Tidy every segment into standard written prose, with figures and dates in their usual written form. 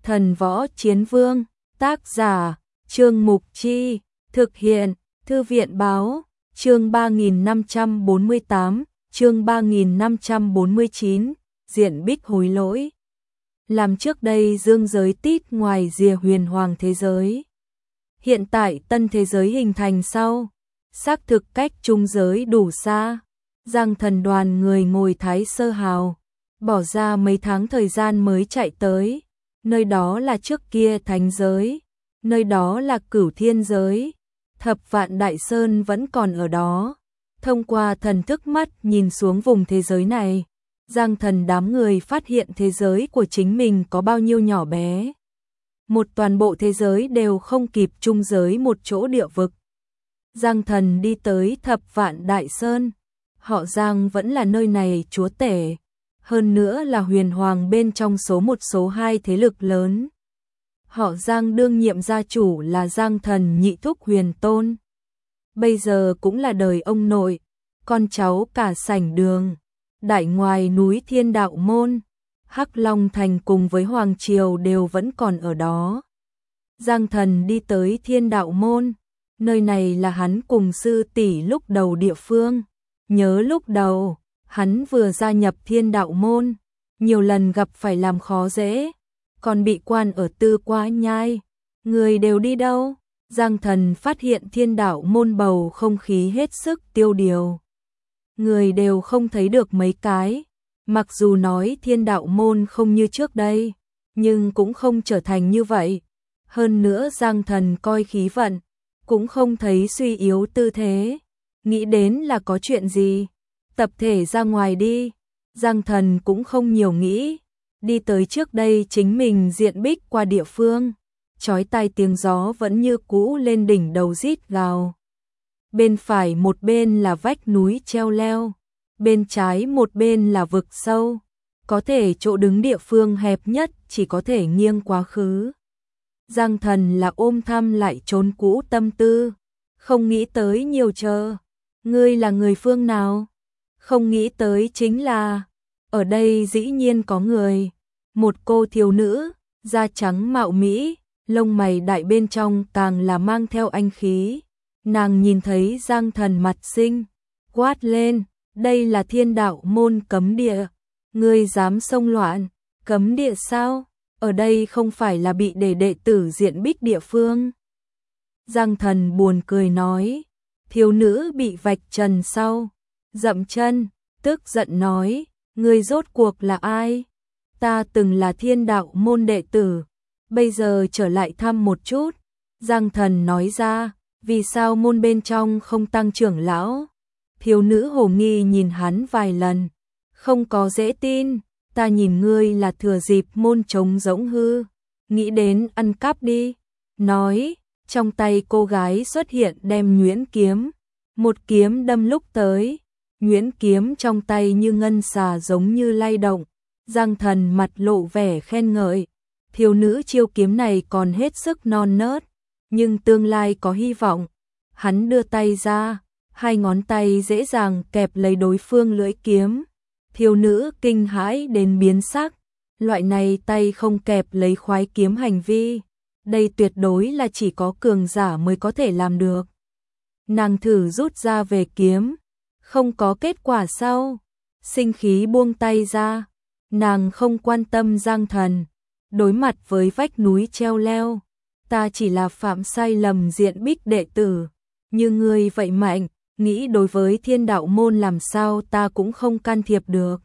Thần Võ Chiến Vương, tác giả, Trương Mục Chi, thực hiện, Thư viện Báo, chương 3548, chương 3549, diện Bích hối lỗi. Làm trước đây dương giới tít ngoài rìa huyền hoàng thế giới. Hiện tại tân thế giới hình thành sau, xác thực cách trung giới đủ xa. Giang Thần đoàn người ngồi Thái Sơ Hào, bỏ ra mấy tháng thời gian mới chạy tới. Nơi đó là trước kia thánh giới, nơi đó là Cửu Thiên giới, Thập Vạn Đại Sơn vẫn còn ở đó. Thông qua thần thức mắt nhìn xuống vùng thế giới này, Giang Thần đám người phát hiện thế giới của chính mình có bao nhiêu nhỏ bé. Một toàn bộ thế giới đều không kịp trung giới một chỗ địa vực. Giang Thần đi tới Thập Vạn Đại Sơn, họ Giang vẫn là nơi này chúa tể, hơn nữa là huyền hoàng bên trong số 1 số 2 thế lực lớn. Họ Giang đương nhiệm gia chủ là Giang Thần nhị thúc Huyền Tôn. Bây giờ cũng là đời ông nội, con cháu cả sảnh đường. Đại ngoài núi Thiên Đạo Môn, Hắc Long Thành cùng với Hoàng Triều đều vẫn còn ở đó. Giang Thần đi tới Thiên Đạo Môn, nơi này là hắn cùng sư tỷ lúc đầu địa phương. Nhớ lúc đầu, hắn vừa gia nhập Thiên Đạo Môn, nhiều lần gặp phải làm khó dễ, còn bị quan ở Tư Quá Nhai. Người đều đi đâu? Giang Thần phát hiện Thiên Đạo Môn bầu không khí hết sức tiêu điều. Người đều không thấy được mấy cái. Mặc dù nói Thiên Đạo Môn không như trước đây, nhưng cũng không trở thành như vậy. Hơn nữa Giang Thần coi khí vận, cũng không thấy suy yếu tư thế. Nghĩ đến là có chuyện gì? Tập thể ra ngoài đi. Giang Thần cũng không nhiều nghĩ, đi tới trước đây chính mình diện Bích qua địa phương. Chói tai tiếng gió vẫn như cũ lên đỉnh đầu rít gào. Bên phải một bên là vách núi treo leo, bên trái một bên là vực sâu. Có thể chỗ đứng địa phương hẹp nhất chỉ có thể nghiêng quá khứ. Giang Thần là ôm thăm lại trốn cũ tâm tư, không nghĩ tới nhiều chờ. Ngươi là người phương nào? Không nghĩ tới chính là, ở đây dĩ nhiên có người. Một cô thiếu nữ, da trắng mạo mỹ, lông mày đại bên trong càng là mang theo anh khí. Nàng nhìn thấy Giang Thần mặt xinh, quát lên, đây là Thiên Đạo Môn cấm địa. Ngươi dám xông loạn, cấm địa sao? Ở đây không phải là bị để đệ tử diện Bích địa phương. Giang Thần buồn cười nói, thiếu nữ bị vạch trần sau, dậm chân, tức giận nói, ngươi rốt cuộc là ai? Ta từng là Thiên Đạo Môn đệ tử, bây giờ trở lại thăm một chút. Giang Thần nói ra, vì sao môn bên trong không tăng trưởng lão? Thiếu nữ hồ nghi nhìn hắn vài lần, không có dễ tin, ta nhìn ngươi là thừa dịp môn trống rỗng hư, nghĩ đến ăn cắp đi. Nói, trong tay cô gái xuất hiện đem nhuyễn kiếm, một kiếm đâm lúc tới, nhuyễn kiếm trong tay như ngân xà giống như lay động. Giang Thần mặt lộ vẻ khen ngợi, thiếu nữ chiêu kiếm này còn hết sức non nớt, nhưng tương lai có hy vọng. Hắn đưa tay ra, hai ngón tay dễ dàng kẹp lấy đối phương lưỡi kiếm. Thiếu nữ kinh hãi đến biến sắc, loại này tay không kẹp lấy khoái kiếm hành vi, đây tuyệt đối là chỉ có cường giả mới có thể làm được. Nàng thử rút ra về kiếm, không có kết quả sau, sinh khí buông tay ra. Nàng không quan tâm Giang Thần, đối mặt với vách núi treo leo, ta chỉ là phạm sai lầm diện Bích đệ tử, như ngươi vậy mạnh, nghĩ đối với Thiên Đạo Môn làm sao ta cũng không can thiệp được.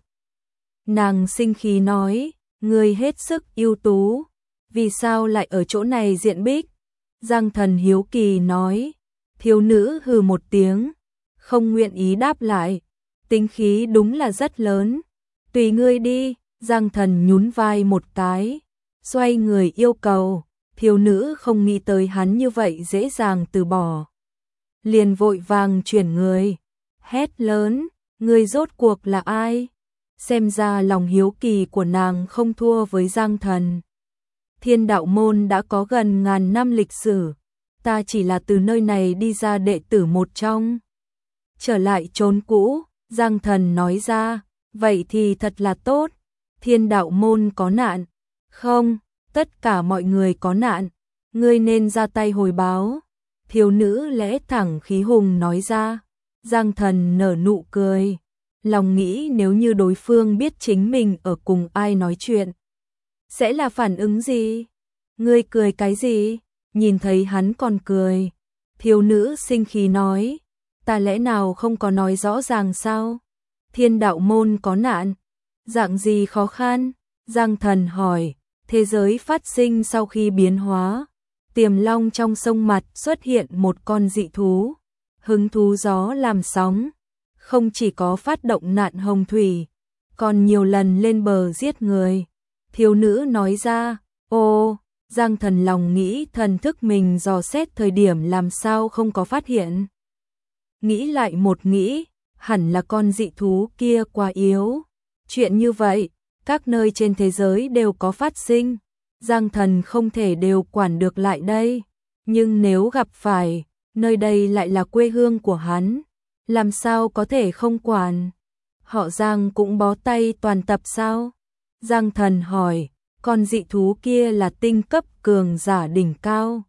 Nàng sinh khí nói, ngươi hết sức ưu tú, vì sao lại ở chỗ này diện Bích? Giang Thần hiếu kỳ nói, thiếu nữ hừ một tiếng, không nguyện ý đáp lại, tính khí đúng là rất lớn. Tùy ngươi đi. Giang Thần nhún vai một cái, xoay người yêu cầu. Thiếu nữ không nghĩ tới hắn như vậy dễ dàng từ bỏ, liền vội vàng chuyển người, hét lớn, ngươi rốt cuộc là ai? Xem ra lòng hiếu kỳ của nàng không thua với Giang Thần. Thiên Đạo Môn đã có gần 1000 năm lịch sử, ta chỉ là từ nơi này đi ra đệ tử một trong. Trở lại chốn cũ, Giang Thần nói ra, vậy thì thật là tốt. Thiên Đạo Môn có nạn? Không, tất cả mọi người có nạn, ngươi nên ra tay hồi báo. Thiếu nữ lẽ thẳng khí hùng nói ra. Giang Thần nở nụ cười, lòng nghĩ nếu như đối phương biết chính mình ở cùng ai nói chuyện, sẽ là phản ứng gì? Ngươi cười cái gì? Nhìn thấy hắn còn cười, thiếu nữ sinh khí nói, ta lẽ nào không có nói rõ ràng sao? Thiên đạo môn có nạn, dạng gì khó khăn? Giang Thần hỏi, thế giới phát sinh sau khi biến hóa, Tiềm Long trong sông mặt xuất hiện một con dị thú, hứng thú gió làm sóng, không chỉ có phát động nạn hồng thủy, còn nhiều lần lên bờ giết người. Thiếu nữ nói ra, ô, Giang Thần lòng nghĩ thần thức mình dò xét thời điểm làm sao không có phát hiện. Nghĩ lại một nghĩ, hẳn là con dị thú kia quá yếu. Chuyện như vậy, các nơi trên thế giới đều có phát sinh, Giang Thần không thể đều quản được lại đây. Nhưng nếu gặp phải, nơi đây lại là quê hương của hắn, làm sao có thể không quản? Họ Giang cũng bó tay toàn tập sao? Giang Thần hỏi, con dị thú kia là tinh cấp cường giả đỉnh cao.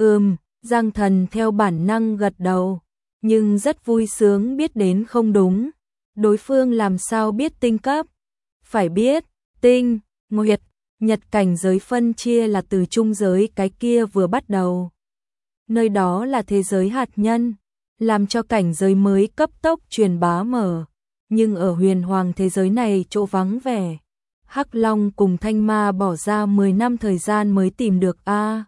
Giang Thần theo bản năng gật đầu, nhưng rất vui sướng biết đến không đúng. Đối phương làm sao biết tinh cấp? Phải biết, tinh, nguyệt, nhật cảnh giới phân chia là từ trung giới cái kia vừa bắt đầu. Nơi đó là thế giới hạt nhân, làm cho cảnh giới mới cấp tốc truyền bá mở. Nhưng ở huyền hoàng thế giới này chỗ vắng vẻ, Hắc Long cùng Thanh Ma bỏ ra 10 năm thời gian mới tìm được a.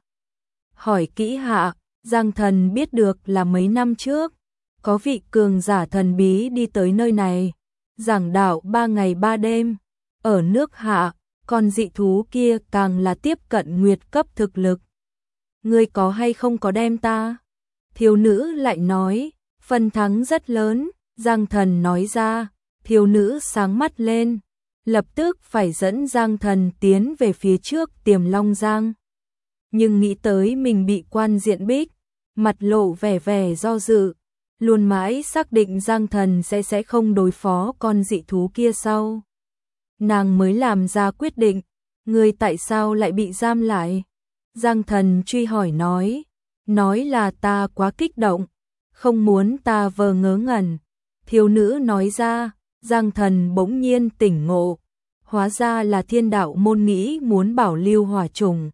Hỏi kỹ hạ, Giang Thần biết được là mấy năm trước, có vị cường giả thần bí đi tới nơi này, giảng đạo 3 ngày 3 đêm. Ở nước hạ, con dị thú kia càng là tiếp cận nguyệt cấp thực lực. Ngươi có hay không có đem ta? Thiếu nữ lại nói, phần thắng rất lớn. Giang Thần nói ra, thiếu nữ sáng mắt lên, lập tức phải dẫn Giang Thần tiến về phía trước Tiềm Long Giang. Nhưng nghĩ tới mình bị quan diện bích, mặt lộ vẻ vẻ do dự, luôn mãi xác định Giang Thần sẽ không đối phó con dị thú kia sau. Nàng mới làm ra quyết định, ngươi tại sao lại bị giam lại? Giang Thần truy hỏi nói là ta quá kích động, không muốn ta vờ ngớ ngẩn. Thiếu nữ nói ra, Giang Thần bỗng nhiên tỉnh ngộ, hóa ra là thiên đạo môn nghĩ muốn bảo lưu hỏa trùng.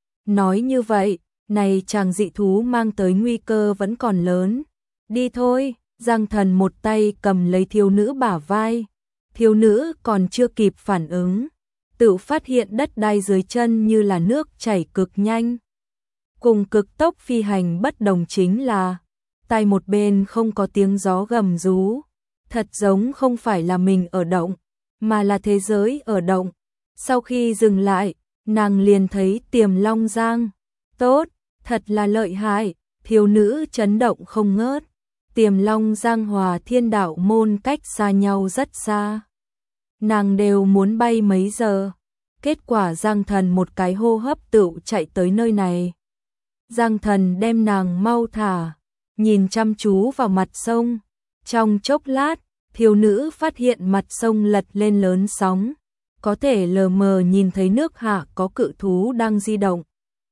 Nói như vậy, này chàng dị thú mang tới nguy cơ vẫn còn lớn. Đi thôi, Giang Thần một tay cầm lấy thiếu nữ bả vai. Thiếu nữ còn chưa kịp phản ứng, tự phát hiện đất đai dưới chân như là nước chảy cực nhanh. Cùng cực tốc phi hành bất đồng chính là, tai một bên không có tiếng gió gầm rú, thật giống không phải là mình ở động, mà là thế giới ở động. Sau khi dừng lại, nàng liền thấy Tiềm Long Giang. Tốt, thật là lợi hại, thiếu nữ chấn động không ngớt. Tiềm Long Giang hòa thiên đạo môn cách xa nhau rất xa. Nàng đều muốn bay mấy giờ. Kết quả Giang Thần một cái hô hấp tựu chạy tới nơi này. Giang Thần đem nàng mau thả, nhìn chăm chú vào mặt sông. Trong chốc lát, thiếu nữ phát hiện mặt sông lật lên lớn sóng, có thể lờ mờ nhìn thấy nước hạ có cự thú đang di động.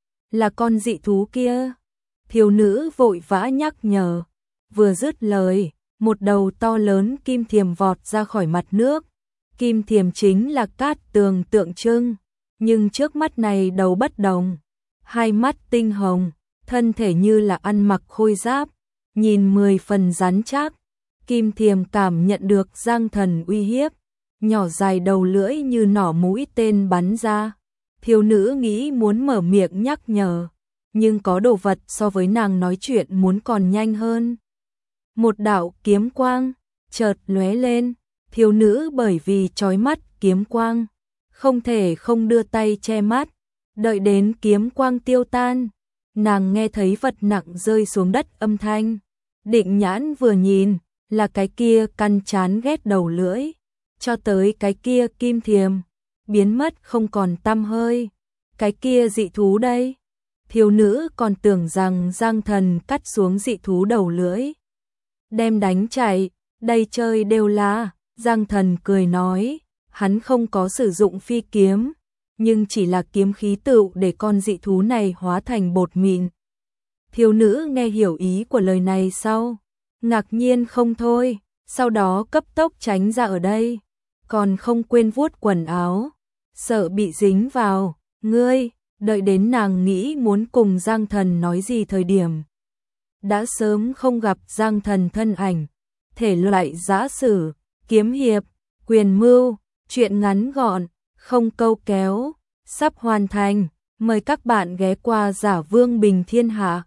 Là con dị thú kia. Thiếu nữ vội vã nhắc nhở. Vừa dứt lời, một đầu to lớn kim thiềm vọt ra khỏi mặt nước. Kim thiềm chính là cát tường tượng trưng, nhưng trước mắt này đầu bất đồng. Hai mắt tinh hồng, thân thể như là ăn mặc khôi giáp, nhìn 10 phần rắn chắc. Kim thiềm cảm nhận được Giang Thần uy hiếp, nhỏ dài đầu lưỡi như nỏ mũi tên bắn ra. Thiếu nữ nghĩ muốn mở miệng nhắc nhở, nhưng có đồ vật so với nàng nói chuyện muốn còn nhanh hơn. Một đạo kiếm quang chợt lóe lên, thiếu nữ bởi vì chói mắt kiếm quang, không thể không đưa tay che mắt, đợi đến kiếm quang tiêu tan, nàng nghe thấy vật nặng rơi xuống đất âm thanh, định nhãn vừa nhìn, là cái kia căn chán ghét đầu lưỡi, cho tới cái kia kim thiềm, biến mất không còn tăm hơi. Cái kia dị thú đây? Thiếu nữ còn tưởng rằng Giang Thần cắt xuống dị thú đầu lưỡi, đem đánh chạy, đây chơi đều là. Giang Thần cười nói, hắn không có sử dụng phi kiếm, nhưng chỉ là kiếm khí tựu để con dị thú này hóa thành bột mịn. Thiếu nữ nghe hiểu ý của lời này sau, ngạc nhiên không thôi, sau đó cấp tốc tránh ra ở đây, còn không quên vuốt quần áo, sợ bị dính vào. Ngươi, đợi đến nàng nghĩ muốn cùng Giang Thần nói gì thời điểm. Đã sớm không gặp Giang Thần thân ảnh, thể loại giã sử, kiếm hiệp, quyền mưu, truyện ngắn gọn, không câu kéo, sắp hoàn thành. Mời các bạn ghé qua Giả Vương Bình Thiên Hạ.